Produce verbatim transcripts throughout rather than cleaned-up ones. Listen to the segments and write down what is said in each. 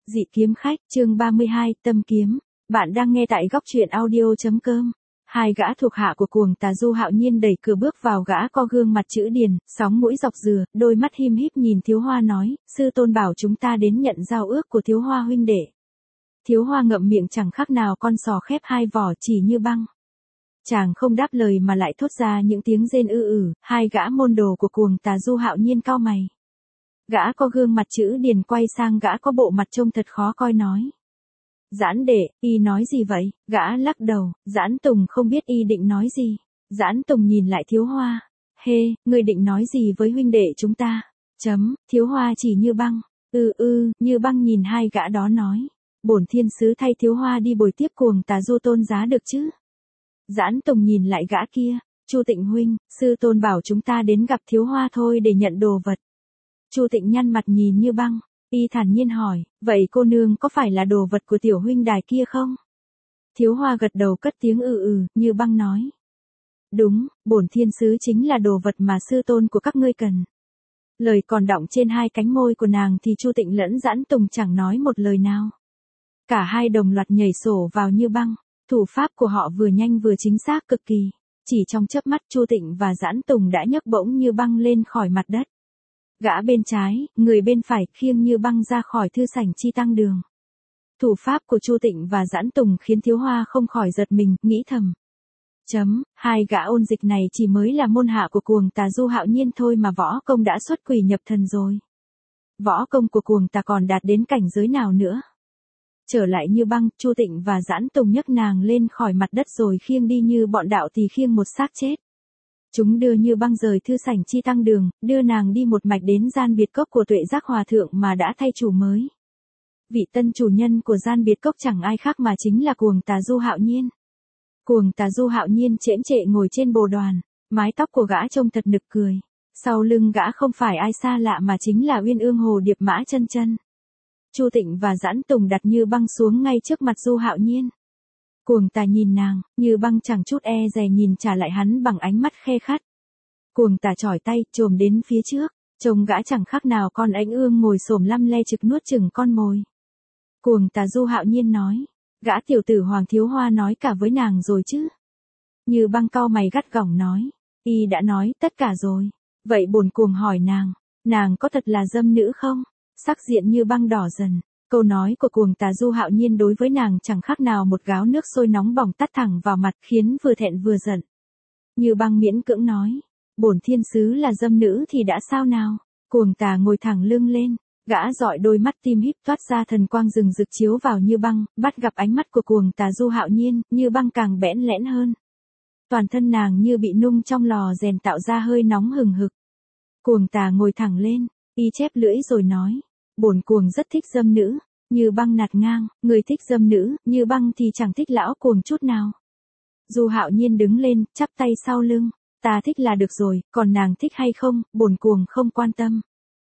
Dị kiếm khách, chương ba mươi hai, tâm kiếm. Bạn đang nghe tại góc truyện audio.com. Hai gã thuộc hạ của cuồng tà Du Hạo Nhiên đẩy cửa bước vào, gã có gương mặt chữ điền, sóng mũi dọc dừa, đôi mắt him híp nhìn Thiếu Hoa nói, sư tôn bảo chúng ta đến nhận giao ước của Thiếu Hoa huynh đệ. Thiếu Hoa ngậm miệng chẳng khác nào con sò khép hai vỏ, chỉ như băng. Chàng không đáp lời mà lại thốt ra những tiếng rên ư ử. Hai gã môn đồ của cuồng tà Du Hạo Nhiên cau mày. Gã có gương mặt chữ điền quay sang gã có bộ mặt trông thật khó coi nói. Giãn đệ, y nói gì vậy? Gã lắc đầu, Giãn Tùng không biết y định nói gì. Giãn Tùng nhìn lại Thiếu Hoa. Hê, ngươi định nói gì với huynh đệ chúng ta? Chấm, Thiếu Hoa chỉ Như Băng. Ư ư, Như Băng nhìn hai gã đó nói. Bổn thiên sứ thay Thiếu Hoa đi bồi tiếp cuồng tà Du tôn giá được chứ? Giãn Tùng nhìn lại gã kia. Chu Tịnh huynh, sư tôn bảo chúng ta đến gặp Thiếu Hoa thôi để nhận đồ vật. Chu Tịnh nhăn mặt nhìn Như Băng, y thản nhiên hỏi, vậy cô nương có phải là đồ vật của tiểu huynh đài kia không? Thiếu Hoa gật đầu cất tiếng ừ ừ, Như Băng nói. Đúng, bổn thiên sứ chính là đồ vật mà sư tôn của các ngươi cần. Lời còn đọng trên hai cánh môi của nàng thì Chu Tịnh lẫn Giãn Tùng chẳng nói một lời nào. Cả hai đồng loạt nhảy sổ vào Như Băng, thủ pháp của họ vừa nhanh vừa chính xác cực kỳ. Chỉ trong chớp mắt Chu Tịnh và Giãn Tùng đã nhấc bổng Như Băng lên khỏi mặt đất. Gã bên trái, người bên phải khiêng Như Băng ra khỏi thư sảnh chi tăng đường. Thủ pháp của Chu Tịnh và Giãn Tùng khiến Thiếu Hoa không khỏi giật mình, nghĩ thầm. Chấm, hai gã ôn dịch này chỉ mới là môn hạ của cuồng tà Du Hạo Nhiên thôi mà võ công đã xuất quỷ nhập thần rồi. Võ công của cuồng tà còn đạt đến cảnh giới nào nữa? Trở lại Như Băng, Chu Tịnh và Giãn Tùng nhấc nàng lên khỏi mặt đất rồi khiêng đi như bọn đạo tỳ khiêng một xác chết. Chúng đưa Như Băng rời thư sảnh chi tăng đường, đưa nàng đi một mạch đến gian biệt cốc của Tuệ Giác Hòa Thượng mà đã thay chủ mới. Vị tân chủ nhân của gian biệt cốc chẳng ai khác mà chính là cuồng tà Du Hạo Nhiên. Cuồng tà Du Hạo Nhiên chễm chệ ngồi trên bồ đoàn, mái tóc của gã trông thật nực cười. Sau lưng gã không phải ai xa lạ mà chính là Uyên Ương Hồ Điệp Mã Chân Chân. Chu Tịnh và Giãn Tùng đặt Như Băng xuống ngay trước mặt Du Hạo Nhiên. Cuồng tà nhìn nàng, Như Băng chẳng chút e dè nhìn trả lại hắn bằng ánh mắt khe khắt. Cuồng tà chỏi tay, chồm đến phía trước, trông gã chẳng khác nào con ánh ương ngồi xổm lăm le trực nuốt chửng con mồi. Cuồng tà Du Hạo Nhiên nói, gã tiểu tử Hoàng Thiếu Hoa nói cả với nàng rồi chứ? Như Băng cau mày gắt gỏng nói, y đã nói tất cả rồi. Vậy bổn cuồng hỏi nàng, nàng có thật là dâm nữ không? Sắc diện Như Băng đỏ dần. Câu nói của cuồng tà Du Hạo Nhiên đối với nàng chẳng khác nào một gáo nước sôi nóng bỏng tắt thẳng vào mặt, khiến vừa thẹn vừa giận. Như Băng miễn cưỡng nói, bổn thiên sứ là dâm nữ thì đã sao nào? Cuồng tà ngồi thẳng lưng lên, gã dọi đôi mắt tim híp toát ra thần quang rừng rực chiếu vào Như Băng, bắt gặp ánh mắt của cuồng tà Du Hạo Nhiên, Như Băng càng bẽn lẽn hơn. Toàn thân nàng như bị nung trong lò rèn tạo ra hơi nóng hừng hực. Cuồng tà ngồi thẳng lên, y chép lưỡi rồi nói. Bổn cuồng rất thích dâm nữ. Như Băng nạt ngang, người thích dâm nữ, Như Băng thì chẳng thích lão cuồng chút nào. Du Hạo Nhiên đứng lên, chắp tay sau lưng. Ta thích là được rồi, còn nàng thích hay không, bổn cuồng không quan tâm.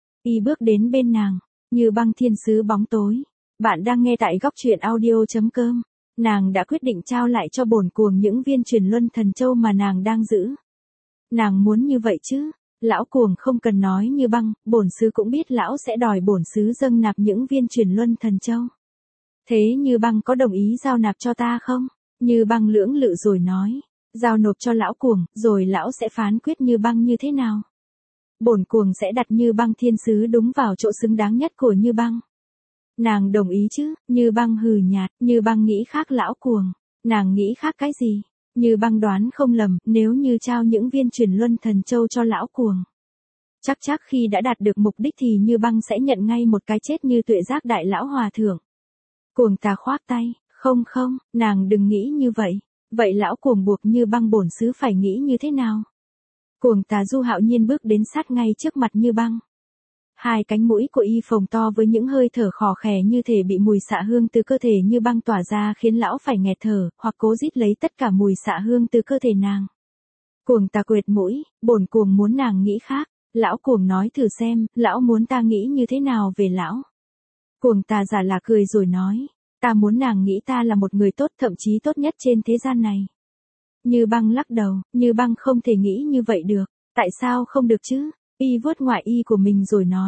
Y bước đến bên nàng. Như Băng thiên sứ bóng tối. Bạn đang nghe tại góc truyện audio.com. Nàng đã quyết định trao lại cho bổn cuồng những viên truyền luân thần châu mà nàng đang giữ. Nàng muốn như vậy chứ? Lão cuồng không cần nói Như Băng, bổn sứ cũng biết lão sẽ đòi bổn sứ dâng nạp những viên truyền luân thần châu. Thế Như Băng có đồng ý giao nạp cho ta không? Như Băng lưỡng lự rồi nói, giao nộp cho lão cuồng, rồi lão sẽ phán quyết Như Băng như thế nào? Bổn cuồng sẽ đặt Như Băng thiên sứ đúng vào chỗ xứng đáng nhất của Như Băng. Nàng đồng ý chứ? Như Băng hừ nhạt, Như Băng nghĩ khác lão cuồng. Nàng nghĩ khác cái gì? Như Băng đoán không lầm, nếu như trao những viên truyền luân thần châu cho lão cuồng. Chắc chắc khi đã đạt được mục đích thì Như Băng sẽ nhận ngay một cái chết như Tuệ Giác Đại Lão Hòa Thượng. Cuồng tà khoác tay, không không, nàng đừng nghĩ như vậy. Vậy lão cuồng buộc Như Băng bổn sứ phải nghĩ như thế nào? Cuồng tà Du Hạo Nhiên bước đến sát ngay trước mặt Như Băng. Hai cánh mũi của y phồng to với những hơi thở khò khè như thể bị mùi xạ hương từ cơ thể Như Băng tỏa ra khiến lão phải nghẹt thở, hoặc cố rít lấy tất cả mùi xạ hương từ cơ thể nàng. Cuồng tà quệt mũi, bổn cuồng muốn nàng nghĩ khác. Lão cuồng nói thử xem, lão muốn ta nghĩ như thế nào về lão? Cuồng tà giả là cười rồi nói, ta muốn nàng nghĩ ta là một người tốt, thậm chí tốt nhất trên thế gian này. Như Băng lắc đầu, Như Băng không thể nghĩ như vậy được. Tại sao không được chứ? Y vuốt ngoại y của mình rồi nói,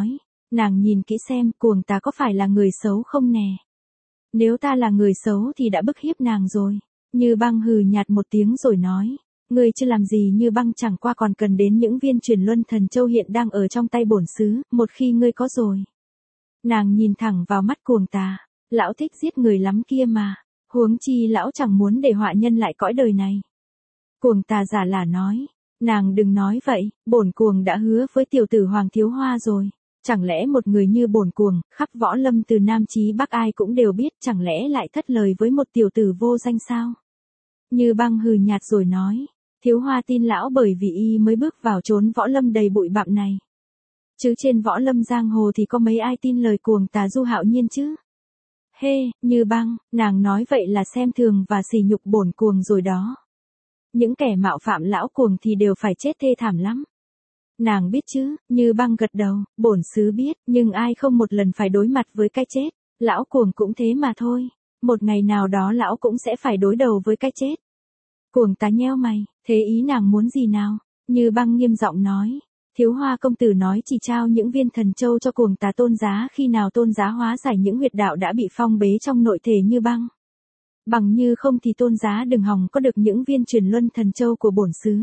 Nàng nhìn kỹ xem cuồng ta có phải là người xấu không nè. Nếu ta là người xấu thì đã bức hiếp nàng rồi. Như Băng hừ nhạt một tiếng rồi nói. Ngươi chưa làm gì Như Băng, chẳng qua còn cần đến những viên truyền luân thần châu hiện đang ở trong tay bổn xứ, một khi ngươi có rồi. Nàng nhìn thẳng vào mắt cuồng tà. Lão thích giết người lắm kia mà. Huống chi lão chẳng muốn để họa nhân lại cõi đời này. Cuồng tà giả lả nói. Nàng đừng nói vậy, bổn cuồng đã hứa với tiểu tử Hoàng Thiếu Hoa rồi. Chẳng lẽ một người như bổn cuồng, khắp võ lâm từ Nam chí Bắc ai cũng đều biết, chẳng lẽ lại thất lời với một tiểu tử vô danh sao? Như Băng hừ nhạt rồi nói. Thiếu Hoa tin lão bởi vì y mới bước vào chốn võ lâm đầy bụi bặm này. Chứ trên võ lâm giang hồ thì có mấy ai tin lời cuồng tà Du Hạo Nhiên chứ? Hê, Như Băng, nàng nói vậy là xem thường và sỉ nhục bổn cuồng rồi đó. Những kẻ mạo phạm lão cuồng thì đều phải chết thê thảm lắm. Nàng biết chứ, Như Băng gật đầu, bổn xứ biết, nhưng ai không một lần phải đối mặt với cái chết, lão cuồng cũng thế mà thôi. Một ngày nào đó lão cũng sẽ phải đối đầu với cái chết. Cuồng tá nheo mày, thế ý nàng muốn gì nào? Như Băng nghiêm giọng nói. Thiếu Hoa công tử nói chỉ trao những viên thần châu cho cuồng tà tôn giá khi nào tôn giá hóa giải những huyệt đạo đã bị phong bế trong nội thể Như Băng. Bằng như không thì tôn giá đừng hòng có được những viên truyền luân thần châu của bổn xứ.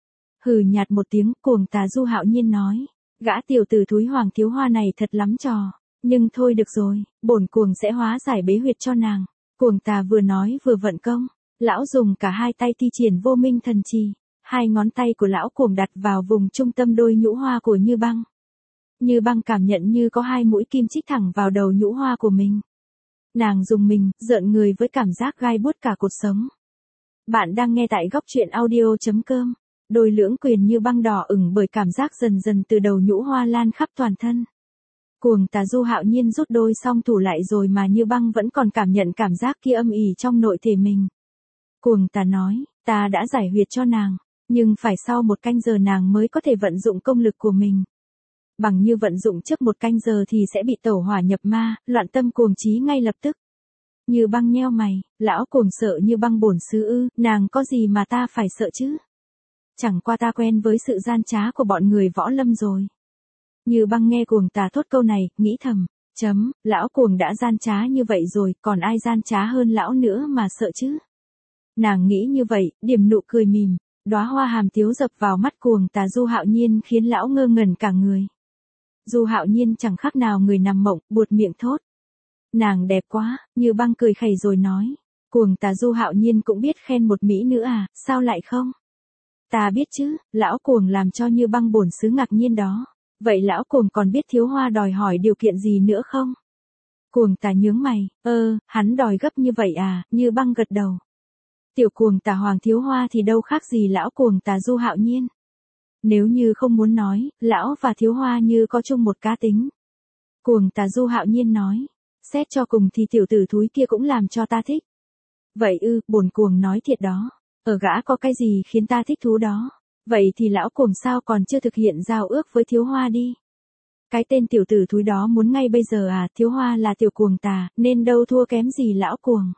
Hừ nhạt một tiếng, cuồng tà Du Hạo Nhiên nói. Gã tiểu tử thúi Hoàng Thiếu Hoa này thật lắm trò. Nhưng thôi được rồi, bổn cuồng sẽ hóa giải bế huyệt cho nàng. Cuồng tà vừa nói vừa vận công. Lão dùng cả hai tay thi triển vô minh thần trì. Hai ngón tay của lão cuồng đặt vào vùng trung tâm đôi nhũ hoa của Như Băng. Như Băng cảm nhận như có hai mũi kim chích thẳng vào đầu nhũ hoa của mình. Nàng dùng mình, rợn người với cảm giác gai buốt cả cột sống. Bạn đang nghe tại góc truyện audio chấm com. Đôi lưỡng quyền Như Băng đỏ ửng bởi cảm giác dần dần từ đầu nhũ hoa lan khắp toàn thân. Cuồng tà Du Hạo Nhiên rút đôi song thủ lại rồi mà Như Băng vẫn còn cảm nhận cảm giác kia âm ỉ trong nội thể mình. Cuồng tà nói, ta đã giải huyệt cho nàng, nhưng phải sau một canh giờ nàng mới có thể vận dụng công lực của mình. Bằng như vận dụng trước một canh giờ thì sẽ bị tẩu hỏa nhập ma, loạn tâm cuồng trí ngay lập tức. Như Băng nheo mày, lão cuồng sợ Như Băng bổn xứ ư, nàng có gì mà ta phải sợ chứ? Chẳng qua ta quen với sự gian trá của bọn người võ lâm rồi. Như Băng nghe cuồng tà thốt câu này, nghĩ thầm, chấm, lão cuồng đã gian trá như vậy rồi, còn ai gian trá hơn lão nữa mà sợ chứ? Nàng nghĩ như vậy, điểm nụ cười mỉm, đóa hoa hàm tiếu dập vào mắt cuồng tà Du Hạo Nhiên khiến lão ngơ ngẩn cả người. Du Hạo Nhiên chẳng khác nào người nằm mộng, buột miệng thốt. Nàng đẹp quá, Như Băng cười khẩy rồi nói. Cuồng tà Du Hạo Nhiên cũng biết khen một mỹ nữ à, sao lại không? Ta biết chứ, lão cuồng làm cho Như Băng bổn xứ ngạc nhiên đó. Vậy lão cuồng còn biết Thiếu Hoa đòi hỏi điều kiện gì nữa không? Cuồng tà nhướng mày, ơ, hắn đòi gấp như vậy à, Như Băng gật đầu. Tiểu cuồng tà Hoàng Thiếu Hoa thì đâu khác gì lão cuồng tà Du Hạo Nhiên. Nếu như không muốn nói, lão và Thiếu Hoa như có chung một cá tính. Cuồng tà Du Hạo Nhiên nói, xét cho cùng thì tiểu tử thúi kia cũng làm cho ta thích. Vậy ư, bổn cuồng nói thiệt đó, ở gã có cái gì khiến ta thích thú đó. Vậy thì lão cuồng sao còn chưa thực hiện giao ước với Thiếu Hoa đi. Cái tên tiểu tử thúi đó muốn ngay bây giờ à, Thiếu Hoa là tiểu cuồng tà, nên đâu thua kém gì lão cuồng.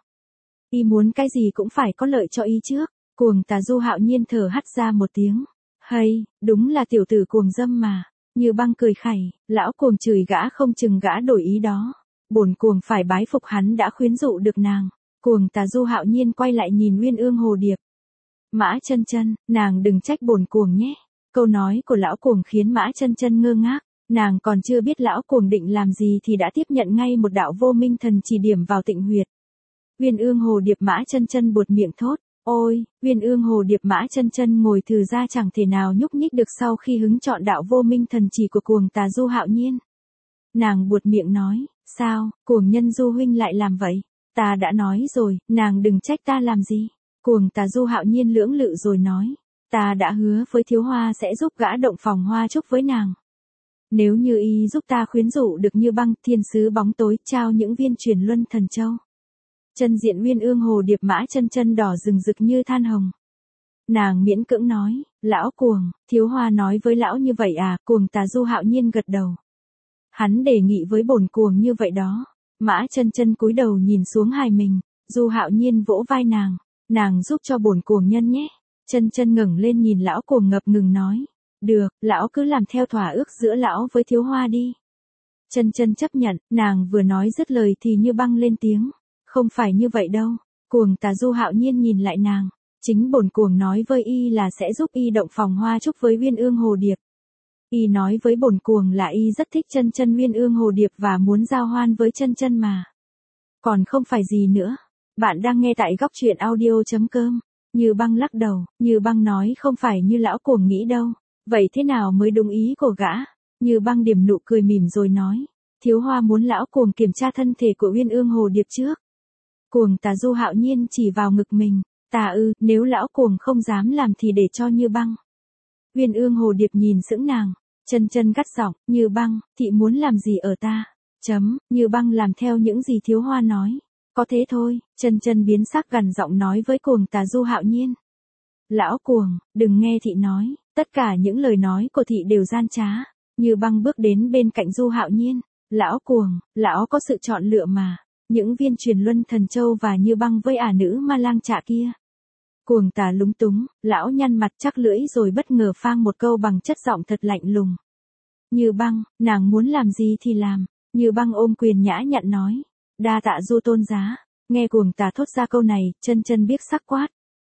Y muốn cái gì cũng phải có lợi cho y trước. Cuồng tà Du Hạo Nhiên thở hắt ra một tiếng. Hay, đúng là tiểu tử cuồng dâm mà. Như Băng cười khẩy, lão cuồng chửi gã không chừng gã đổi ý đó. Bổn cuồng phải bái phục hắn đã khuyến dụ được nàng. Cuồng tà Du Hạo Nhiên quay lại nhìn Uyên Ương Hồ Điệp. Mã Chân Chân, nàng đừng trách bổn cuồng nhé. Câu nói của lão cuồng khiến Mã Chân Chân ngơ ngác. Nàng còn chưa biết lão cuồng định làm gì thì đã tiếp nhận ngay một đạo vô minh thần chỉ điểm vào tịnh huyệt. Uyên Ương Hồ Điệp Mã Chân Chân buột miệng thốt. Ôi, Uyên Ương Hồ Điệp Mã Chân Chân ngồi thừ ra chẳng thể nào nhúc nhích được sau khi hứng chọn đạo vô minh thần chỉ của cuồng tà Du Hạo Nhiên. Nàng buột miệng nói, sao, cuồng nhân Du huynh lại làm vậy? Ta đã nói rồi, nàng đừng trách ta làm gì. Cuồng tà Du Hạo Nhiên lưỡng lự rồi nói, ta đã hứa với Thiếu Hoa sẽ giúp gã động phòng hoa chúc với nàng. Nếu như y giúp ta khuyến dụ được Như Băng, thiên sứ bóng tối trao những viên truyền luân thần châu. Chân diện Uyên Ương Hồ Điệp Mã Chân Chân đỏ rừng rực như than hồng. Nàng miễn cưỡng nói, lão cuồng, Thiếu Hoa nói với lão như vậy à, cuồng tà Du Hạo Nhiên gật đầu. Hắn đề nghị với bổn cuồng như vậy đó. Mã Chân Chân cúi đầu nhìn xuống hài mình, Du Hạo Nhiên vỗ vai nàng, nàng giúp cho bổn cuồng nhân nhé. Chân Chân ngẩng lên nhìn lão cuồng ngập ngừng nói, được, lão cứ làm theo thỏa ước giữa lão với Thiếu Hoa đi. Chân Chân chấp nhận, nàng vừa nói dứt lời thì Như Băng lên tiếng. Không phải như vậy đâu. Cuồng Tà Du hạo nhiên nhìn lại nàng. Chính bổn cuồng nói với y là sẽ giúp y động phòng hoa trúc với Uyên Ương Hồ Điệp. Y nói với bổn cuồng là y rất thích Chân Chân Uyên Ương Hồ Điệp và muốn giao hoan với Chân Chân mà. Còn không phải gì nữa. Bạn đang nghe tại góc truyện audio chấm com. Như Băng lắc đầu, Như Băng nói không phải như lão cuồng nghĩ đâu. Vậy thế nào mới đúng ý của gã? Như Băng điểm nụ cười mỉm rồi nói. Thiếu Hoa muốn lão cuồng kiểm tra thân thể của Uyên Ương Hồ Điệp trước. Cuồng Tà Du hạo nhiên chỉ vào ngực mình. Ta ư, nếu lão cuồng không dám làm thì để cho Như Băng. Uyên Ương Hồ Điệp nhìn sững nàng. Chân Chân gắt giọng, Như Băng, thị muốn làm gì ở ta? Chấm, Như Băng làm theo những gì Thiếu Hoa nói. Có thế thôi. Chân Chân biến sắc gằn giọng nói với Cuồng Tà Du hạo nhiên. Lão cuồng, đừng nghe thị nói, tất cả những lời nói của thị đều gian trá. Như Băng bước đến bên cạnh Du hạo nhiên. Lão cuồng, lão có sự chọn lựa mà. Những viên truyền luân thần châu và Như Băng với ả nữ ma lang trạ kia. Cuồng Tà lúng túng, lão nhăn mặt chắc lưỡi rồi bất ngờ phang một câu bằng chất giọng thật lạnh lùng. Như Băng, nàng muốn làm gì thì làm. Như Băng ôm quyền nhã nhặn nói. Đa tạ Du tôn giá. Nghe Cuồng Tà thốt ra câu này, Chân Chân biếc sắc quát.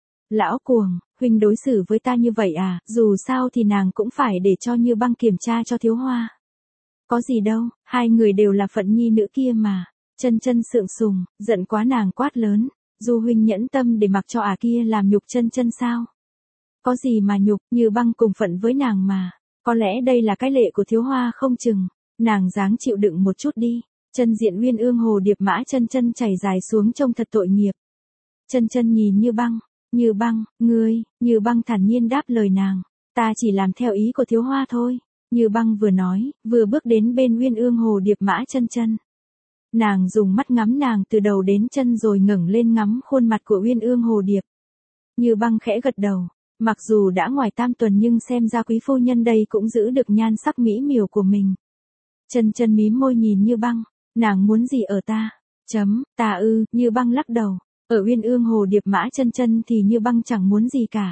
Lão cuồng, huynh đối xử với ta như vậy à, dù sao thì nàng cũng phải để cho Như Băng kiểm tra cho Thiếu Hoa. Có gì đâu, hai người đều là phận nhi nữ kia mà. Chân Chân sượng sùng, giận quá nàng quát lớn. Du huynh nhẫn tâm để mặc cho ả kia làm nhục Chân Chân sao? Có gì mà nhục, Như Băng cùng phận với nàng mà. Có lẽ đây là cái lệ của Thiếu Hoa không chừng. Nàng dáng chịu đựng một chút đi. Chân diện Uyên Ương Hồ Điệp mã Chân Chân chảy dài xuống trông thật tội nghiệp. Chân Chân nhìn Như Băng. Như Băng, ngươi, Như Băng thản nhiên đáp lời nàng. Ta chỉ làm theo ý của Thiếu Hoa thôi. Như Băng vừa nói, vừa bước đến bên Uyên Ương Hồ Điệp mã Chân Chân. Nàng dùng mắt ngắm nàng từ đầu đến chân rồi ngẩng lên ngắm khuôn mặt của Uyên Ương Hồ Điệp. Như Băng khẽ gật đầu. Mặc dù đã ngoài tam tuần nhưng xem ra quý phu nhân đây cũng giữ được nhan sắc mỹ miều của mình. Chân Chân mím môi nhìn Như Băng. Nàng muốn gì ở ta? Chấm, ta ư, Như Băng lắc đầu. Ở Uyên Ương Hồ Điệp mã Chân Chân thì Như Băng chẳng muốn gì cả.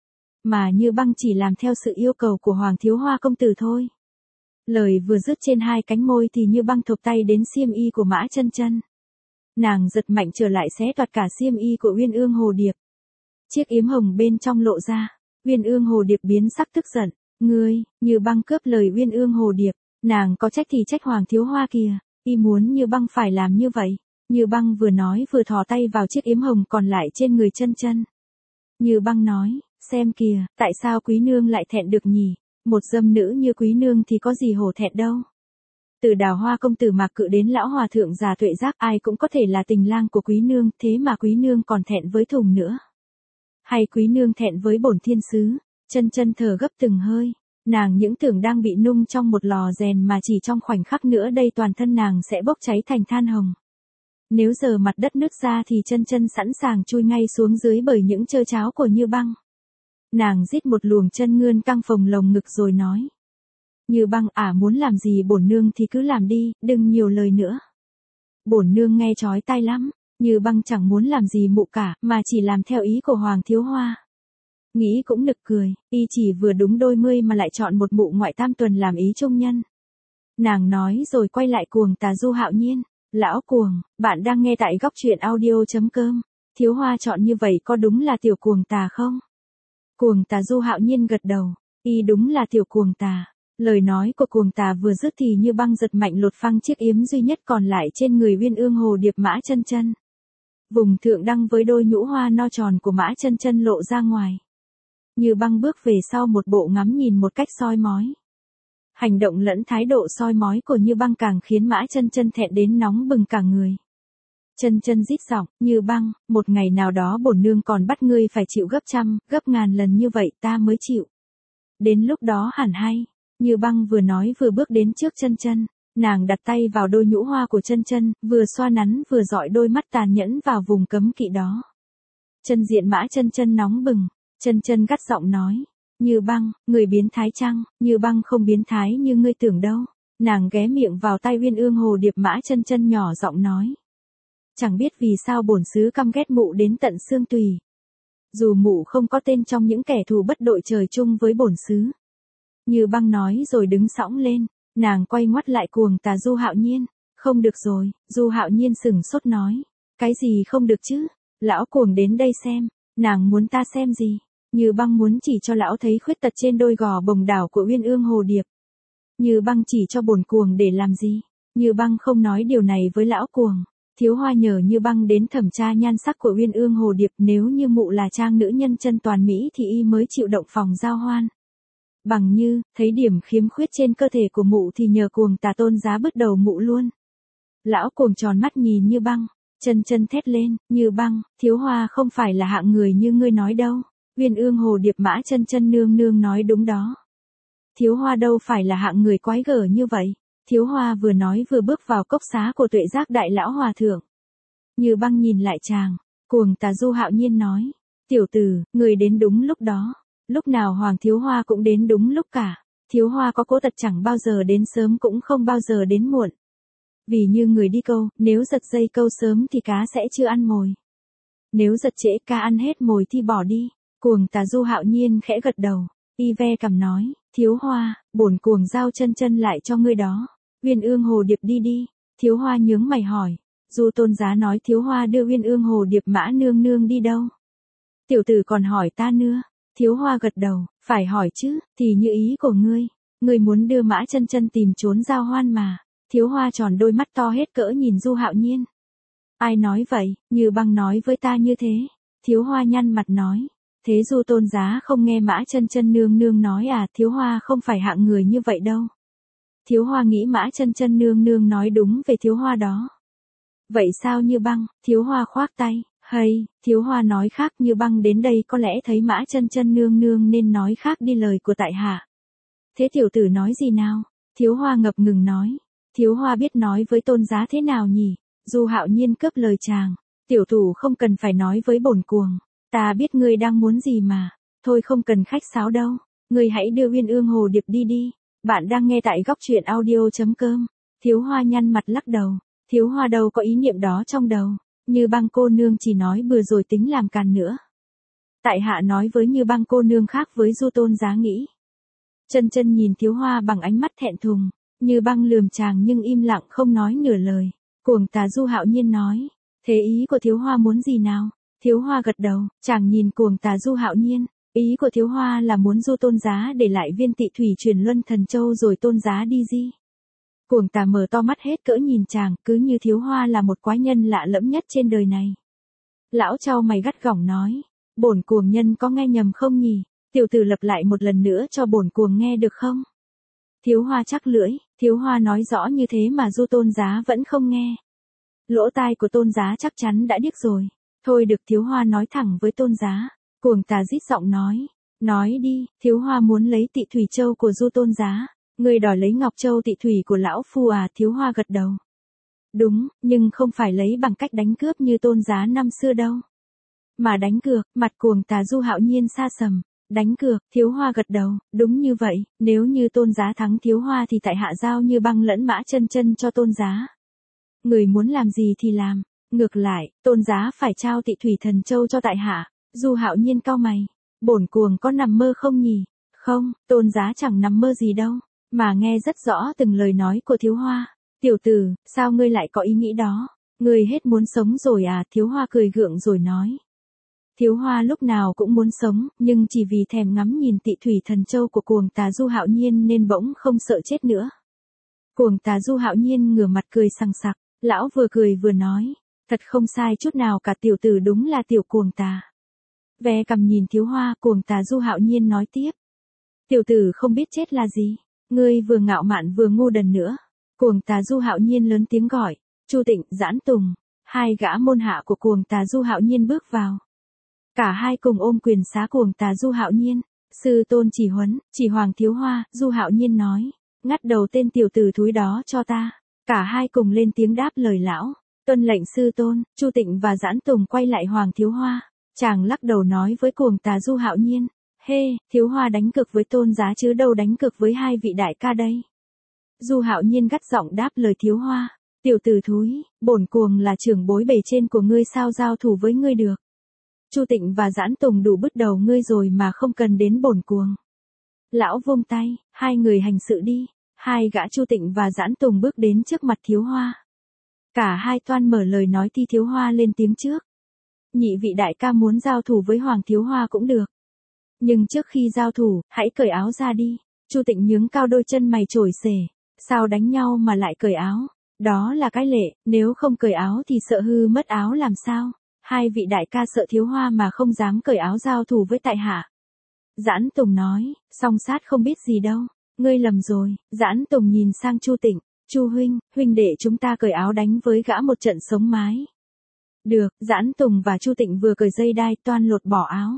Mà Như Băng chỉ làm theo sự yêu cầu của Hoàng Thiếu Hoa công tử thôi. Lời vừa dứt trên hai cánh môi thì Như Băng thộp tay đến xiêm y của mã Chân Chân. Nàng giật mạnh trở lại xé toạc cả xiêm y của Uyên Ương Hồ Điệp. Chiếc yếm hồng bên trong lộ ra. Uyên Ương Hồ Điệp biến sắc tức giận. Ngươi, Như Băng cướp lời Uyên Ương Hồ Điệp. Nàng có trách thì trách Hoàng Thiếu Hoa kìa. Y muốn Như Băng phải làm như vậy. Như Băng vừa nói vừa thò tay vào chiếc yếm hồng còn lại trên người Chân Chân. Như Băng nói, xem kìa, tại sao quý nương lại thẹn được nhỉ? Một dâm nữ như quý nương thì có gì hổ thẹn đâu. Từ Đào Hoa công tử Mạc Cự đến lão hòa thượng già Tuệ Giác ai cũng có thể là tình lang của quý nương, thế mà quý nương còn thẹn với Thùng nữa. Hay quý nương thẹn với bổn thiên sứ? Chân Chân thở gấp từng hơi. Nàng những tưởng đang bị nung trong một lò rèn mà chỉ trong khoảnh khắc nữa đây toàn thân nàng sẽ bốc cháy thành than hồng. Nếu giờ mặt đất nứt ra thì Chân Chân sẵn sàng chui ngay xuống dưới bởi những trơ cháo của Như Băng. Nàng rít một luồng chân ngươn căng phồng lồng ngực rồi nói. Như Băng ả à, muốn làm gì bổn nương thì cứ làm đi, đừng nhiều lời nữa. Bổn nương nghe chói tai lắm. Như Băng chẳng muốn làm gì mụ cả, mà chỉ làm theo ý của Hoàng Thiếu Hoa. Nghĩ cũng nực cười, y chỉ vừa đúng đôi mươi mà lại chọn một mụ ngoại tam tuần làm ý trung nhân. Nàng nói rồi quay lại Cuồng Tà Du hạo nhiên. Lão cuồng, bạn đang nghe tại góc truyện audio chấm com. Thiếu Hoa chọn như vậy có đúng là tiểu Cuồng Tà không? Cuồng Tà Du hạo nhiên gật đầu. Y đúng là tiểu Cuồng Tà. Lời nói của Cuồng Tà vừa dứt thì Như Băng giật mạnh lột phăng chiếc yếm duy nhất còn lại trên người Uyên Ương Hồ Điệp mã Chân Chân. Vùng thượng đăng với đôi nhũ hoa no tròn của mã Chân Chân lộ ra ngoài. Như Băng bước về sau một bộ ngắm nhìn một cách soi mói. Hành động lẫn thái độ soi mói của Như Băng càng khiến mã Chân Chân thẹn đến nóng bừng cả người. Chân Chân rít giọng, Như Băng, một ngày nào đó bổn nương còn bắt ngươi phải chịu gấp trăm, gấp ngàn lần như vậy ta mới chịu. Đến lúc đó hẳn hay. Như Băng vừa nói vừa bước đến trước Chân Chân. Nàng đặt tay vào đôi nhũ hoa của Chân Chân, vừa xoa nắn vừa dọi đôi mắt tàn nhẫn vào vùng cấm kỵ đó. Chân diện mã Chân Chân nóng bừng. Chân Chân gắt giọng nói. Như Băng, người biến thái chăng? Như Băng không biến thái như ngươi tưởng đâu. Nàng ghé miệng vào tai Uyên Ương Hồ Điệp mã Chân Chân nhỏ giọng nói. Chẳng biết vì sao bổn sứ căm ghét mụ đến tận xương tùy. Dù mụ không có tên trong những kẻ thù bất đội trời chung với bổn sứ. Như Băng nói rồi đứng sõng lên. Nàng quay ngoắt lại cuồng tà Du Hạo Nhiên. Không được rồi, Du Hạo Nhiên sừng sốt nói. Cái gì không được chứ? Lão cuồng đến đây xem. Nàng muốn ta xem gì? Như Băng muốn chỉ cho lão thấy khuyết tật trên đôi gò bồng đảo của Uyên Ương Hồ Điệp. Như Băng chỉ cho bổn cuồng để làm gì? Như Băng không nói điều này với lão cuồng. Thiếu Hoa nhờ Như Băng đến thẩm tra nhan sắc của Uyên Ương Hồ Điệp, nếu như mụ là trang nữ nhân chân toàn mỹ thì y mới chịu động phòng giao hoan. Bằng như, thấy điểm khiếm khuyết trên cơ thể của mụ thì nhờ cuồng tà tôn giá bứt đầu mụ luôn. Lão cuồng tròn mắt nhìn Như Băng, chân chân thét lên, Như Băng, Thiếu Hoa không phải là hạng người như ngươi nói đâu. Uyên Ương Hồ Điệp Mã chân chân nương nương nói đúng đó. Thiếu Hoa đâu phải là hạng người quái gở như vậy. Thiếu Hoa vừa nói vừa bước vào cốc xá của Tuệ Giác Đại Lão Hòa Thượng. Như Băng nhìn lại chàng, cuồng tà Du Hạo Nhiên nói. Tiểu tử, người đến đúng lúc đó. Lúc nào Hoàng Thiếu Hoa cũng đến đúng lúc cả. Thiếu Hoa có cố tật chẳng bao giờ đến sớm cũng không bao giờ đến muộn. Vì như người đi câu, nếu giật dây câu sớm thì cá sẽ chưa ăn mồi. Nếu giật trễ cá ăn hết mồi thì bỏ đi. Cuồng tà Du Hạo Nhiên khẽ gật đầu. Y ve cằm nói, Thiếu Hoa, bổn cuồng giao chân chân lại cho ngươi đó. Uyên Ương Hồ Điệp đi đi. Thiếu Hoa nhướng mày hỏi. Du tôn giá nói Thiếu Hoa đưa Uyên Ương Hồ Điệp Mã nương nương đi đâu? Tiểu tử còn hỏi ta nữa. Thiếu Hoa gật đầu, phải hỏi chứ, thì như ý của ngươi. Ngươi muốn đưa Mã chân chân tìm trốn giao hoan mà. Thiếu Hoa tròn đôi mắt to hết cỡ nhìn Du Hạo Nhiên. Ai nói vậy? Như Băng nói với ta như thế. Thiếu Hoa nhăn mặt nói. Thế Du tôn giá không nghe Mã chân chân nương nương nói à? Thiếu Hoa không phải hạng người như vậy đâu. Thiếu Hoa nghĩ Mã chân chân nương nương nói đúng về Thiếu Hoa đó. Vậy sao Như Băng? Thiếu Hoa khoác tay. Hay, Thiếu Hoa nói khác. Như Băng đến đây có lẽ thấy Mã chân chân nương nương nên nói khác đi lời của tại hạ. Thế tiểu tử nói gì nào? Thiếu Hoa ngập ngừng nói. Thiếu Hoa biết nói với tôn giá thế nào nhỉ? Du Hạo Nhiên cướp lời chàng. Tiểu thủ không cần phải nói với bổn cuồng. Ta biết ngươi đang muốn gì mà. Thôi không cần khách sáo đâu. Ngươi hãy đưa Uyên Ương Hồ Điệp đi đi. Bạn đang nghe tại góc truyện audio chấm com. Thiếu Hoa nhăn mặt lắc đầu. Thiếu Hoa đâu có ý niệm đó trong đầu. Như Băng cô nương chỉ nói bừa rồi tính làm càn nữa. Tại hạ nói với Như Băng cô nương khác với Du tôn giá nghĩ. Chân chân nhìn Thiếu Hoa bằng ánh mắt thẹn thùng. Như Băng lườm chàng nhưng im lặng không nói nửa lời. Cuồng tà Du Hạo Nhiên nói. Thế ý của Thiếu Hoa muốn gì nào? Thiếu Hoa gật đầu, chàng nhìn cuồng tà Du Hạo Nhiên. Ý của Thiếu Hoa là muốn Du tôn giá để lại viên tị thủy truyền luân thần châu rồi tôn giá đi di. Cuồng tà mở to mắt hết cỡ nhìn chàng, cứ như Thiếu Hoa là một quái nhân lạ lẫm nhất trên đời này. Lão chau mày gắt gỏng nói. Bổn cuồng nhân có nghe nhầm không nhỉ? Tiểu tử lặp lại một lần nữa cho bổn cuồng nghe được không? Thiếu Hoa chắc lưỡi, Thiếu Hoa nói rõ như thế mà Du tôn giá vẫn không nghe. Lỗ tai của tôn giá chắc chắn đã điếc rồi. Thôi được, Thiếu Hoa nói thẳng với tôn giá. Cuồng tà rít giọng nói. Nói đi, Thiếu Hoa muốn lấy tị thủy châu của Du tôn giá. Người đòi lấy ngọc châu tị thủy của lão phu à? Thiếu Hoa gật đầu. Đúng, nhưng không phải lấy bằng cách đánh cướp như tôn giá năm xưa đâu. Mà đánh cược. Mặt cuồng tà Du Hạo Nhiên sa sầm. Đánh cược. Thiếu Hoa gật đầu. Đúng như vậy, nếu như tôn giá thắng Thiếu Hoa thì tại hạ giao Như Băng lẫn Mã chân chân cho tôn giá. Người muốn làm gì thì làm. Ngược lại, tôn giá phải trao tị thủy thần châu cho tại hạ. Du Hạo Nhiên cau mày. Bổn cuồng có nằm mơ không nhỉ? Không, tôn giá chẳng nằm mơ gì đâu. Mà nghe rất rõ từng lời nói của Thiếu Hoa. Tiểu tử, sao ngươi lại có ý nghĩ đó? Ngươi hết muốn sống rồi à? Thiếu Hoa cười gượng rồi nói. Thiếu Hoa lúc nào cũng muốn sống, nhưng chỉ vì thèm ngắm nhìn tị thủy thần châu của cuồng tà Du Hạo Nhiên nên bỗng không sợ chết nữa. Cuồng tà Du Hạo Nhiên ngửa mặt cười sằng sặc. Lão vừa cười vừa nói. Thật không sai chút nào cả, tiểu tử đúng là tiểu cuồng tà. Ve cằm nhìn Thiếu Hoa, cuồng tà Du Hạo Nhiên nói tiếp. Tiểu tử không biết chết là gì. Ngươi vừa ngạo mạn vừa ngu đần nữa. Cuồng tà Du Hạo Nhiên lớn tiếng gọi. Chu Tịnh, Giãn Tùng. Hai gã môn hạ của cuồng tà Du Hạo Nhiên bước vào. Cả hai cùng ôm quyền xá cuồng tà Du Hạo Nhiên. Sư tôn chỉ huấn, chỉ Hoàng Thiếu Hoa. Du Hạo Nhiên nói. Ngắt đầu tên tiểu tử thúi đó cho ta. Cả hai cùng lên tiếng đáp lời lão. Tuân lệnh sư tôn. Chu Tịnh và Giãn Tùng quay lại Hoàng Thiếu Hoa. Chàng lắc đầu nói với cuồng tà Du Hạo Nhiên. Hê, hey, Thiếu Hoa đánh cược với tôn giá chứ đâu đánh cược với hai vị đại ca đây. Du Hạo Nhiên gắt giọng đáp lời Thiếu Hoa. Tiểu tử thúi, bổn cuồng là trưởng bối bề trên của ngươi, sao giao thủ với ngươi được. Chu Tịnh và Giãn Tùng đủ bứt đầu ngươi rồi mà không cần đến bổn cuồng. Lão vung tay, hai người hành sự đi. hai gã Chu Tịnh và Giãn Tùng bước đến trước mặt Thiếu Hoa. Cả hai toan mở lời nói thì Thiếu Hoa lên tiếng trước. Nhị vị đại ca muốn giao thủ với Hoàng Thiếu Hoa cũng được. Nhưng trước khi giao thủ, hãy cởi áo ra đi. Chu Tịnh nhướng cao đôi chân mày trổi xể. Sao đánh nhau mà lại cởi áo? Đó là cái lệ, nếu không cởi áo thì sợ hư mất áo làm sao? Hai vị đại ca sợ Thiếu Hoa mà không dám cởi áo giao thủ với tại hạ. Giãn Tùng nói, song sát không biết gì đâu. Ngươi lầm rồi. Giãn Tùng nhìn sang Chu Tịnh. Chu huynh, huynh đệ chúng ta cởi áo đánh với gã một trận sống mái. Được, Giãn Tùng và Chu Tịnh vừa cởi dây đai toan lột bỏ áo.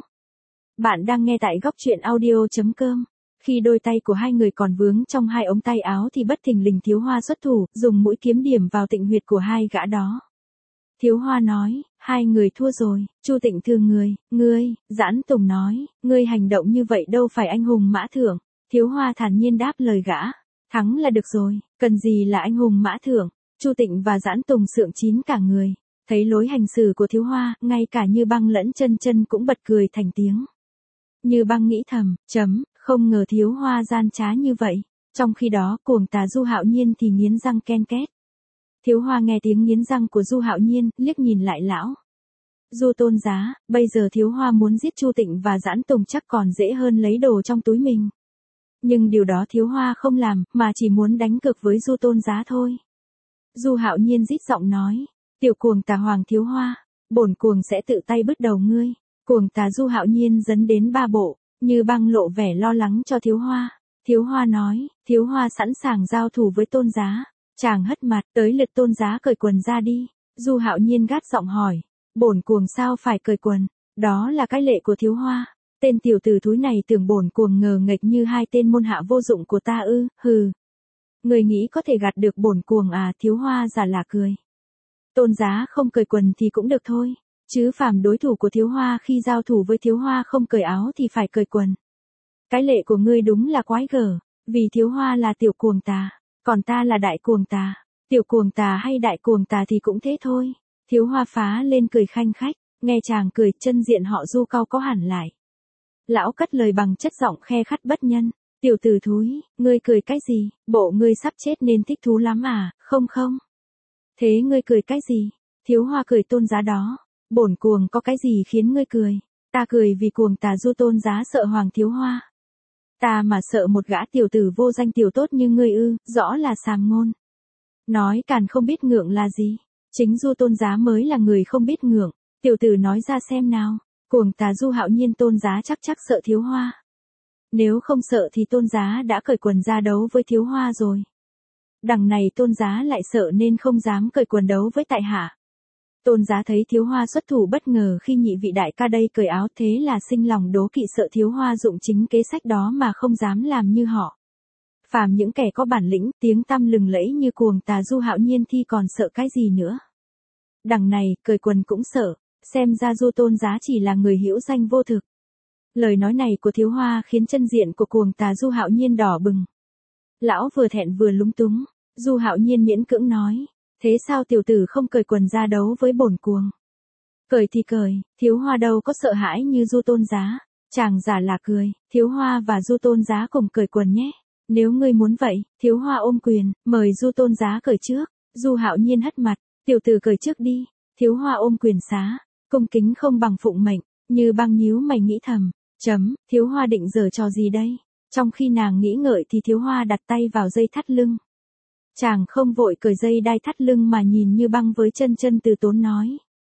Bạn đang nghe tại góc truyện audio.com. Khi đôi tay của hai người còn vướng trong hai ống tay áo thì bất thình lình Thiếu Hoa xuất thủ, dùng mũi kiếm điểm vào tịnh huyệt của hai gã đó. Thiếu Hoa nói, hai người thua rồi. Chu Tịnh thương người, ngươi. Giãn Tùng nói, ngươi hành động như vậy đâu phải anh hùng mã thượng. Thiếu Hoa thản nhiên đáp lời gã. Thắng là được rồi, cần gì là anh hùng mã thượng. Chu Tịnh và Giãn Tùng sượng chín cả người. Thấy lối hành xử của Thiếu Hoa, ngay cả Như Băng lẫn Chân Chân cũng bật cười thành tiếng. Như Băng nghĩ thầm, chấm, không ngờ Thiếu Hoa gian trá như vậy. Trong khi đó, cuồng tà Du Hạo Nhiên thì nghiến răng ken két. Thiếu Hoa nghe tiếng nghiến răng của Du Hạo Nhiên, liếc nhìn lại lão. Du tôn giá, bây giờ Thiếu Hoa muốn giết Chu Tịnh và Giãn Tùng chắc còn dễ hơn lấy đồ trong túi mình. Nhưng điều đó Thiếu Hoa không làm, mà chỉ muốn đánh cược với Du tôn giá thôi. Du Hạo Nhiên rít giọng nói, tiểu cuồng tà Hoàng Thiếu Hoa, bổn cuồng sẽ tự tay bứt đầu ngươi. Cuồng tà Du Hạo Nhiên dấn đến ba bộ, Như Băng lộ vẻ lo lắng cho Thiếu Hoa. Thiếu Hoa nói, Thiếu Hoa sẵn sàng giao thủ với tôn giá. Chàng hất mặt, tới lượt tôn giá cởi quần ra đi. Du Hạo Nhiên gắt giọng hỏi, bổn cuồng sao phải cởi quần? Đó là cái lệ của Thiếu Hoa. Tên tiểu tử thúi này tưởng bổn cuồng ngờ nghệch như hai tên môn hạ vô dụng của ta ư? Hừ. Người nghĩ có thể gạt được bổn cuồng à? Thiếu Hoa giả lả cười. Tôn giá không cởi quần thì cũng được thôi. Chứ phàm đối thủ của Thiếu Hoa khi giao thủ với Thiếu Hoa không cởi áo thì phải cởi quần. Cái lệ của ngươi đúng là quái gở. Vì Thiếu Hoa là tiểu cuồng tà, còn ta là đại cuồng tà. Tiểu cuồng tà hay đại cuồng tà thì cũng thế thôi. Thiếu Hoa phá lên cười khanh khách. Nghe chàng cười, chân diện họ Du cau có hẳn lại. Lão cất lời bằng chất giọng khe khắt bất nhân. Tiểu tử thúi, ngươi cười cái gì? Bộ ngươi sắp chết nên thích thú lắm à? Không không. Thế ngươi cười cái gì? Thiếu Hoa cười tôn giá đó. Bổn cuồng có cái gì khiến ngươi cười? Ta cười vì cuồng tà Du tôn giá sợ Hoàng Thiếu Hoa. Ta mà sợ một gã tiểu tử vô danh tiểu tốt như ngươi ư? Rõ là sàm ngôn. Nói càn không biết ngượng là gì? Chính Du tôn giá mới là người không biết ngượng. Tiểu tử nói ra xem nào. Cuồng tà Du Hạo Nhiên tôn giá chắc chắc sợ Thiếu Hoa. Nếu không sợ thì tôn giá đã cởi quần ra đấu với Thiếu Hoa rồi. Đằng này tôn giá lại sợ nên không dám cởi quần đấu với tại hạ. Tôn giá thấy Thiếu Hoa xuất thủ bất ngờ khi nhị vị đại ca đây cởi áo, thế là sinh lòng đố kỵ, sợ Thiếu Hoa dụng chính kế sách đó mà không dám làm như họ. Phàm những kẻ có bản lĩnh, tiếng tăm lừng lẫy như cuồng tà Du Hạo Nhiên thì còn sợ cái gì nữa. Đằng này, cởi quần cũng sợ, xem ra Du tôn giá chỉ là người hữu danh vô thực. Lời nói này của Thiếu Hoa khiến chân diện của cuồng tà Du Hạo Nhiên đỏ bừng. Lão vừa thẹn vừa lúng túng, Du Hạo Nhiên miễn cưỡng nói, thế sao tiểu tử không cởi quần ra đấu với bổn cuồng? Cởi thì cởi, Thiếu Hoa đâu có sợ hãi như Du tôn giá. Chàng giả là cười, Thiếu Hoa và Du tôn giá cùng cởi quần nhé. Nếu ngươi muốn vậy, Thiếu Hoa ôm quyền, mời Du tôn giá cởi trước. Du Hạo Nhiên hất mặt, tiểu tử cởi trước đi. Thiếu Hoa ôm quyền xá, cung kính không bằng phụng mệnh. Như Băng nhíu mày nghĩ thầm, chấm, Thiếu Hoa định giở trò gì đây? Trong khi nàng nghĩ ngợi thì Thiếu Hoa đặt tay vào dây thắt lưng. Chàng không vội cởi dây đai thắt lưng mà nhìn Như Băng với Chân Chân từ tốn nói.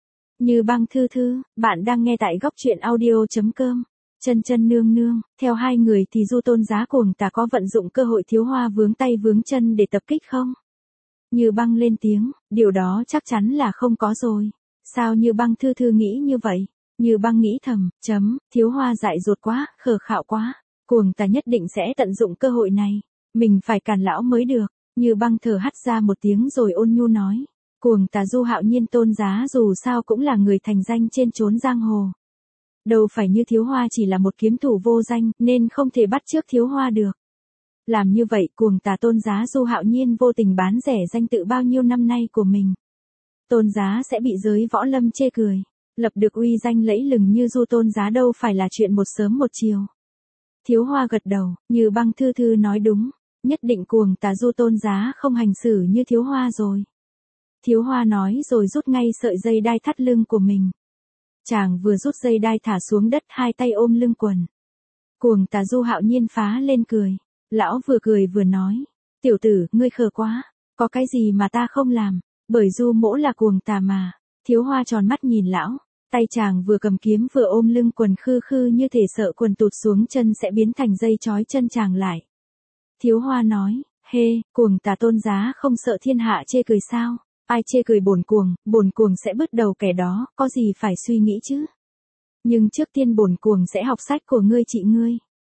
Như Băng thư thư, bạn đang nghe tại góc truyện audio.com. Chân Chân nương nương, theo hai người thì Du tôn giá cuồng tà có vận dụng cơ hội Thiếu Hoa vướng tay vướng chân để tập kích không? Như Băng lên tiếng, điều đó chắc chắn là không có rồi. Sao Như Băng thư thư nghĩ như vậy? Như Băng nghĩ thầm, chấm, Thiếu Hoa dại dột quá, khờ khạo quá. Cuồng tà nhất định sẽ tận dụng cơ hội này. Mình phải cản lão mới được. Như Băng thở hắt ra một tiếng rồi ôn nhu nói. Cuồng tà Du Hạo Nhiên tôn giá dù sao cũng là người thành danh trên chốn giang hồ. Đâu phải như Thiếu Hoa chỉ là một kiếm thủ vô danh nên không thể bắt chước Thiếu Hoa được. Làm như vậy cuồng tà tôn giá Du Hạo Nhiên vô tình bán rẻ danh tự bao nhiêu năm nay của mình. Tôn giá sẽ bị giới võ lâm chê cười. Lập được uy danh lẫy lừng như Du tôn giá đâu phải là chuyện một sớm một chiều. Thiếu Hoa gật đầu, Như Băng thư thư nói đúng. nhất định cuồng tà Du tôn giá không hành xử như Thiếu Hoa rồi. Thiếu Hoa nói rồi rút ngay sợi dây đai thắt lưng của mình. Chàng vừa rút dây đai thả xuống đất, hai tay ôm lưng quần. Cuồng tà Du hạo nhiên phá lên cười. Lão vừa cười vừa nói, tiểu tử, ngươi khờ quá, có cái gì mà ta không làm, bởi Du mỗ là cuồng tà mà. Thiếu Hoa tròn mắt nhìn lão, tay chàng vừa cầm kiếm vừa ôm lưng quần khư khư như thể sợ quần tụt xuống chân sẽ biến thành dây trói chân chàng lại. Thiếu Hoa nói, hê, cuồng tà tôn giá không sợ thiên hạ chê cười sao? Ai chê cười bổn cuồng, bổn cuồng sẽ bứt đầu kẻ đó, có gì phải suy nghĩ chứ? Nhưng trước tiên bổn cuồng sẽ học sách của ngươi chị ngươi.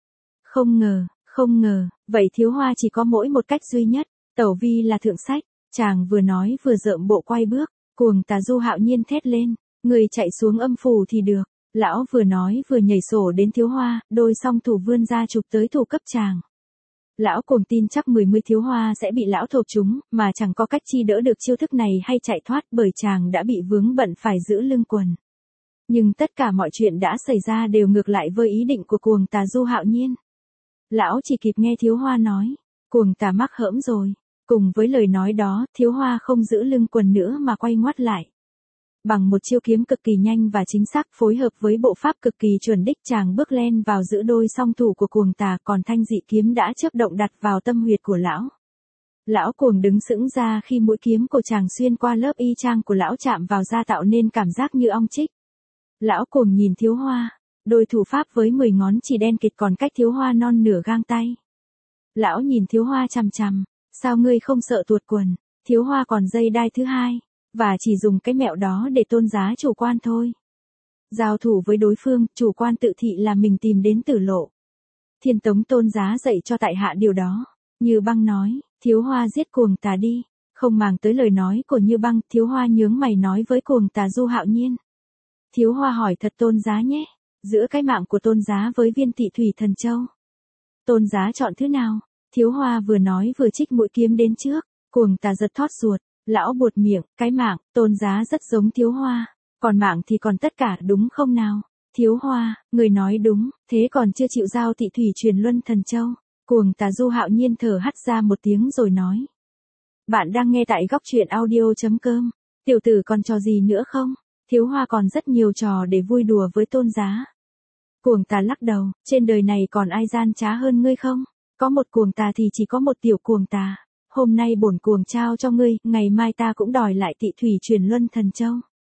Không ngờ, không ngờ, vậy Thiếu Hoa chỉ có mỗi một cách duy nhất, tẩu vi là thượng sách. Chàng vừa nói vừa rợm bộ quay bước, cuồng tà Du hạo nhiên thét lên, người chạy xuống âm phủ thì được. Lão vừa nói vừa nhảy sổ đến Thiếu Hoa, đôi song thủ vươn ra chụp tới thủ cấp chàng. Lão cuồng tin chắc mười mươi Thiếu Hoa sẽ bị lão thộp chúng, mà chẳng có cách chi đỡ được chiêu thức này hay chạy thoát, bởi chàng đã bị vướng bận phải giữ lưng quần. Nhưng tất cả mọi chuyện đã xảy ra đều ngược lại với ý định của cuồng tà Du hạo nhiên. Lão chỉ kịp nghe Thiếu Hoa nói, cuồng tà mắc hỡm rồi. Cùng với lời nói đó, Thiếu Hoa không giữ lưng quần nữa mà quay ngoắt lại. Bằng một chiêu kiếm cực kỳ nhanh và chính xác phối hợp với bộ pháp cực kỳ chuẩn đích, chàng bước len vào giữ đôi song thủ của cuồng tà, còn thanh dị kiếm đã chớp động đặt vào tâm huyệt của lão. Lão cuồng đứng sững ra khi mũi kiếm của chàng xuyên qua lớp y trang của lão chạm vào da tạo nên cảm giác như ong chích. Lão cuồng nhìn Thiếu Hoa, đôi thủ pháp với mười ngón chỉ đen kịt còn cách Thiếu Hoa non nửa gang tay. Lão nhìn Thiếu Hoa chằm chằm, sao ngươi không sợ tuột quần? Thiếu Hoa còn dây đai thứ hai, và chỉ dùng cái mẹo đó để tôn giá chủ quan thôi. Giao thủ với đối phương, chủ quan tự thị là mình tìm đến tử lộ. Thiên Tống tôn giá dạy cho tại hạ điều đó. Như Băng nói, Thiếu Hoa giết cuồng tà đi. Không màng tới lời nói của Như Băng, Thiếu Hoa nhướng mày nói với cuồng tà Du hạo nhiên. Thiếu Hoa hỏi thật tôn giá nhé, giữa cái mạng của tôn giá với viên tị thủy thần châu, tôn giá chọn thứ nào? Thiếu Hoa vừa nói vừa trích mũi kiếm đến trước, cuồng tà giật thót ruột, lão buột miệng, cái mạng, tôn giá rất giống Thiếu Hoa, còn mạng thì còn tất cả đúng không nào? Thiếu Hoa, người nói đúng, thế còn chưa chịu giao tị thủy truyền luân thần châu. Cuồng tà Du hạo nhiên thở hắt ra một tiếng rồi nói. Bạn đang nghe tại góc truyện audio.com, tiểu tử còn trò gì nữa không? Thiếu Hoa còn rất nhiều trò để vui đùa với tôn giá. Cuồng tà lắc đầu, trên đời này còn ai gian trá hơn ngươi không? Có một cuồng tà thì chỉ có một tiểu cuồng tà. Hôm nay bổn cuồng trao cho ngươi, ngày mai ta cũng đòi lại tị thủy truyền luân thần châu.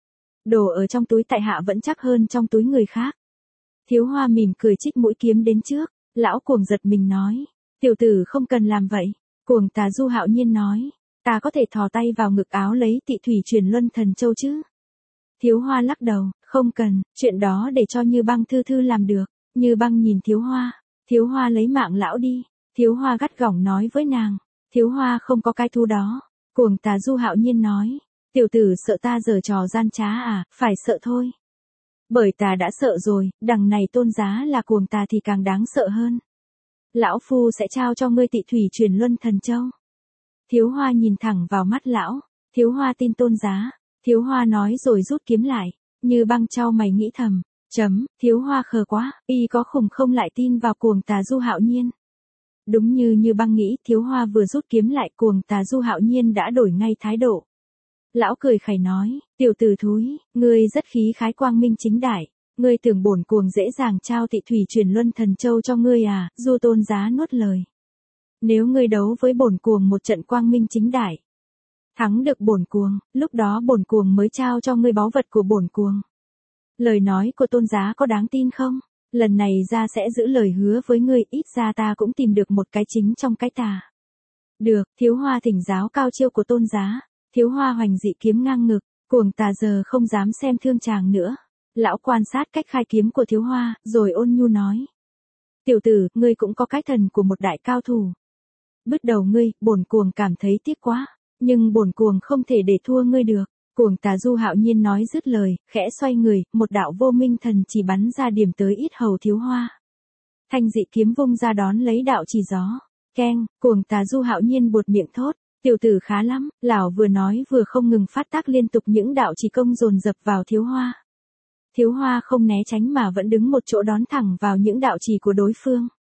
Đồ ở trong túi tại hạ vẫn chắc hơn trong túi người khác. Thiếu Hoa mỉm cười trích mũi kiếm đến trước, lão cuồng giật mình nói, tiểu tử không cần làm vậy. Cuồng tà Du hạo nhiên nói, ta có thể thò tay vào ngực áo lấy tị thủy truyền luân thần châu chứ? Thiếu Hoa lắc đầu, không cần, chuyện đó để cho Như Băng thư thư làm được. Như Băng nhìn Thiếu Hoa, Thiếu Hoa lấy mạng lão đi. Thiếu Hoa gắt gỏng nói với nàng, Thiếu Hoa không có cái thú đó. Cuồng tà Du hạo nhiên nói, tiểu tử sợ ta giở trò gian trá à? Phải sợ thôi. Bởi ta đã sợ rồi, đằng này tôn giá là cuồng tà thì càng đáng sợ hơn. Lão phu sẽ trao cho ngươi tị thủy truyền luân thần châu. Thiếu Hoa nhìn thẳng vào mắt lão, Thiếu Hoa tin tôn giá. Thiếu Hoa nói rồi rút kiếm lại. Như Băng chau mày nghĩ thầm, chấm, Thiếu Hoa khờ quá, y có khủng không lại tin vào cuồng tà Du hạo nhiên. Đúng như Như Băng nghĩ, Thiếu Hoa vừa rút kiếm lại, cuồng tà Du hạo nhiên đã đổi ngay thái độ. Lão cười khẩy nói, tiểu tử thúi, ngươi rất khí khái quang minh chính đại, ngươi tưởng bổn cuồng dễ dàng trao tị thủy truyền luân thần châu cho ngươi à? Du tôn giá nuốt lời. Nếu ngươi đấu với bổn cuồng một trận quang minh chính đại, thắng được bổn cuồng, lúc đó bổn cuồng mới trao cho ngươi báu vật của bổn cuồng. Lời nói của tôn giá có đáng tin không? Lần này ra sẽ giữ lời hứa với ngươi, ít ra ta cũng tìm được một cái chính trong cái tà. Được, Thiếu Hoa thỉnh giáo cao chiêu của tôn giá. Thiếu Hoa hoành dị kiếm ngang ngực, cuồng tà giờ không dám xem thương chàng nữa. Lão quan sát cách khai kiếm của Thiếu Hoa, rồi ôn nhu nói. Tiểu tử, ngươi cũng có cái thần của một đại cao thủ. Bứt đầu ngươi, bổn cuồng cảm thấy tiếc quá, nhưng bổn cuồng không thể để thua ngươi được. Cuồng tà Du hạo nhiên nói dứt lời, khẽ xoay người, một đạo vô minh thần chỉ bắn ra điểm tới yết hầu Thiếu Hoa. Thanh dị kiếm vung ra đón lấy đạo chỉ gió. Keng, cuồng tà Du hạo nhiên buột miệng thốt, tiểu tử khá lắm. Lão vừa nói vừa không ngừng phát tác liên tục những đạo chỉ công dồn dập vào Thiếu Hoa. Thiếu Hoa không né tránh mà vẫn đứng một chỗ đón thẳng vào những đạo chỉ của đối phương.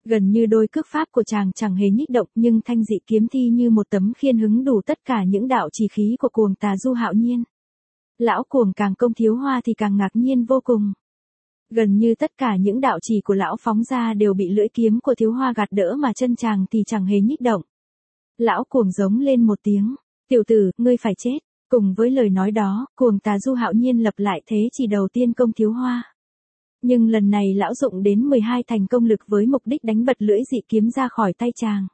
Gần như đôi cước pháp của chàng chẳng hề nhích động, nhưng thanh dị kiếm thi như một tấm khiên hứng đủ tất cả những đạo chỉ khí của cuồng tà Du Hạo Nhiên. Lão cuồng càng công Thiếu Hoa thì càng ngạc nhiên vô cùng. Gần như tất cả những đạo chỉ của lão phóng ra đều bị lưỡi kiếm của Thiếu Hoa gạt đỡ mà chân chàng thì chẳng hề nhích động. Lão cuồng giống lên một tiếng, tiểu tử, ngươi phải chết. Cùng với lời nói đó, cuồng tà Du Hạo Nhiên lập lại thế chỉ đầu tiên công Thiếu Hoa. Nhưng lần này lão dụng đến mười hai thành công lực với mục đích đánh bật lưỡi dị kiếm ra khỏi tay chàng.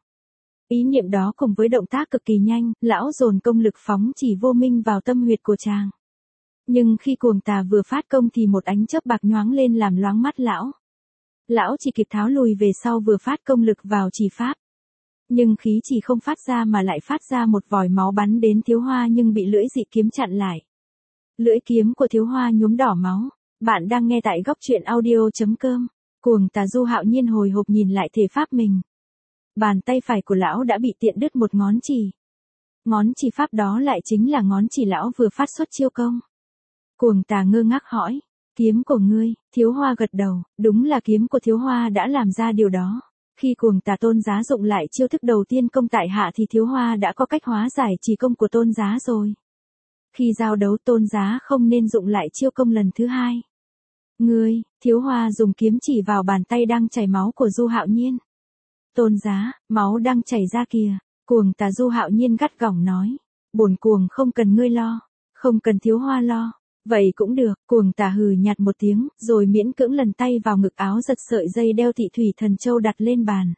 Ý niệm đó cùng với động tác cực kỳ nhanh, lão dồn công lực phóng chỉ vô minh vào tâm huyệt của chàng. Nhưng khi cuồng tà vừa phát công thì một ánh chớp bạc nhoáng lên làm loáng mắt lão. Lão chỉ kịp tháo lùi về sau vừa phát công lực vào chỉ pháp. Nhưng khí chỉ không phát ra mà lại phát ra một vòi máu bắn đến Thiếu Hoa nhưng bị lưỡi dị kiếm chặn lại. Lưỡi kiếm của Thiếu Hoa nhuốm đỏ máu. Bạn đang nghe tại góc truyện audio chấm com. Cuồng tà Du Hạo Nhiên hồi hộp nhìn lại thể pháp mình. Bàn tay phải của lão đã bị tiện đứt một ngón chỉ. Ngón chỉ pháp đó lại chính là ngón chỉ lão vừa phát xuất chiêu công. Cuồng tà ngơ ngác hỏi, kiếm của ngươi? Thiếu Hoa gật đầu, đúng là kiếm của Thiếu Hoa đã làm ra điều đó. Khi cuồng tà Tôn Giá dụng lại chiêu thức đầu tiên công tại hạ thì Thiếu Hoa đã có cách hóa giải chỉ công của Tôn Giá rồi. Khi giao đấu Tôn Giá không nên dụng lại chiêu công lần thứ hai. Ngươi? Thiếu Hoa dùng kiếm chỉ vào bàn tay đang chảy máu của Du Hạo Nhiên. Tôn Giá, máu đang chảy ra kìa. Cuồng tà Du Hạo Nhiên gắt gỏng nói, bổn cuồng không cần ngươi lo, không cần Thiếu Hoa lo. Vậy cũng được, cuồng tà hừ nhạt một tiếng, rồi miễn cưỡng lần tay vào ngực áo giật sợi dây đeo Thị Thủy Thần Châu đặt lên bàn.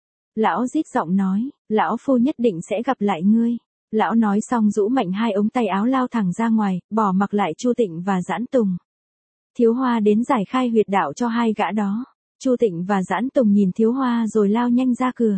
Lão rít giọng nói, lão phu nhất định sẽ gặp lại ngươi. Lão nói xong rũ mạnh hai ống tay áo lao thẳng ra ngoài, bỏ mặc lại Chu Tịnh và Giãn Tùng. Thiếu Hoa đến giải khai huyệt đạo cho hai gã đó. Chu Tịnh và Giãn Tùng nhìn Thiếu Hoa rồi lao nhanh ra cửa.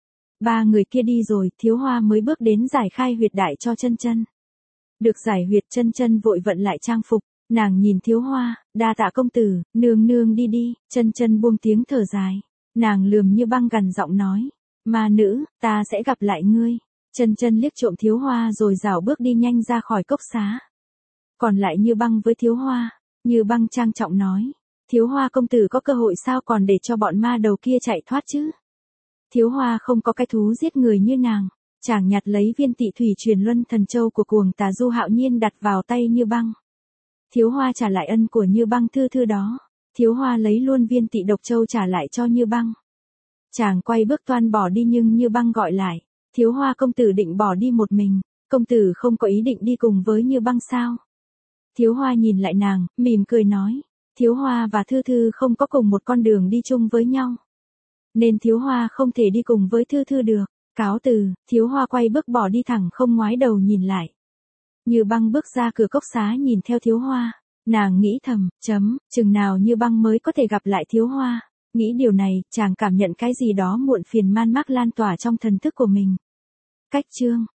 Ba người kia đi rồi, Thiếu Hoa mới bước đến giải khai huyệt đại cho Chân Chân. Được giải huyệt, Chân Chân vội vận lại trang phục, nàng nhìn Thiếu Hoa, đa tạ công tử, nương nương đi đi. Chân Chân buông tiếng thở dài, nàng lườm Như Băng gằn giọng nói, ma nữ, ta sẽ gặp lại ngươi. Chân Chân liếc trộm Thiếu Hoa rồi rảo bước đi nhanh ra khỏi cốc xá. Còn lại Như Băng với Thiếu Hoa, Như Băng trang trọng nói, Thiếu Hoa công tử có cơ hội sao còn để cho bọn ma đầu kia chạy thoát chứ? Thiếu Hoa không có cái thú giết người như nàng. Chàng nhặt lấy viên Tị Thủy Truyền Luân Thần Châu của cuồng tà Du Hạo Nhiên đặt vào tay Như Băng. Thiếu Hoa trả lại ân của Như Băng thư thư đó. Thiếu Hoa lấy luôn viên Tị Độc Châu trả lại cho Như Băng. Chàng quay bước toan bỏ đi nhưng Như Băng gọi lại, Thiếu Hoa công tử định bỏ đi một mình, công tử không có ý định đi cùng với Như Băng sao? Thiếu Hoa nhìn lại nàng, mỉm cười nói, Thiếu Hoa và Thư Thư không có cùng một con đường đi chung với nhau. Nên Thiếu Hoa không thể đi cùng với Thư Thư được. Cáo từ, Thiếu Hoa quay bước bỏ đi thẳng không ngoái đầu nhìn lại. Như Băng bước ra cửa cốc xá nhìn theo Thiếu Hoa. Nàng nghĩ thầm, chấm, chừng nào Như Băng mới có thể gặp lại Thiếu Hoa. Nghĩ điều này, chàng cảm nhận cái gì đó muộn phiền man mác lan tỏa trong thần thức của mình. Cách chương.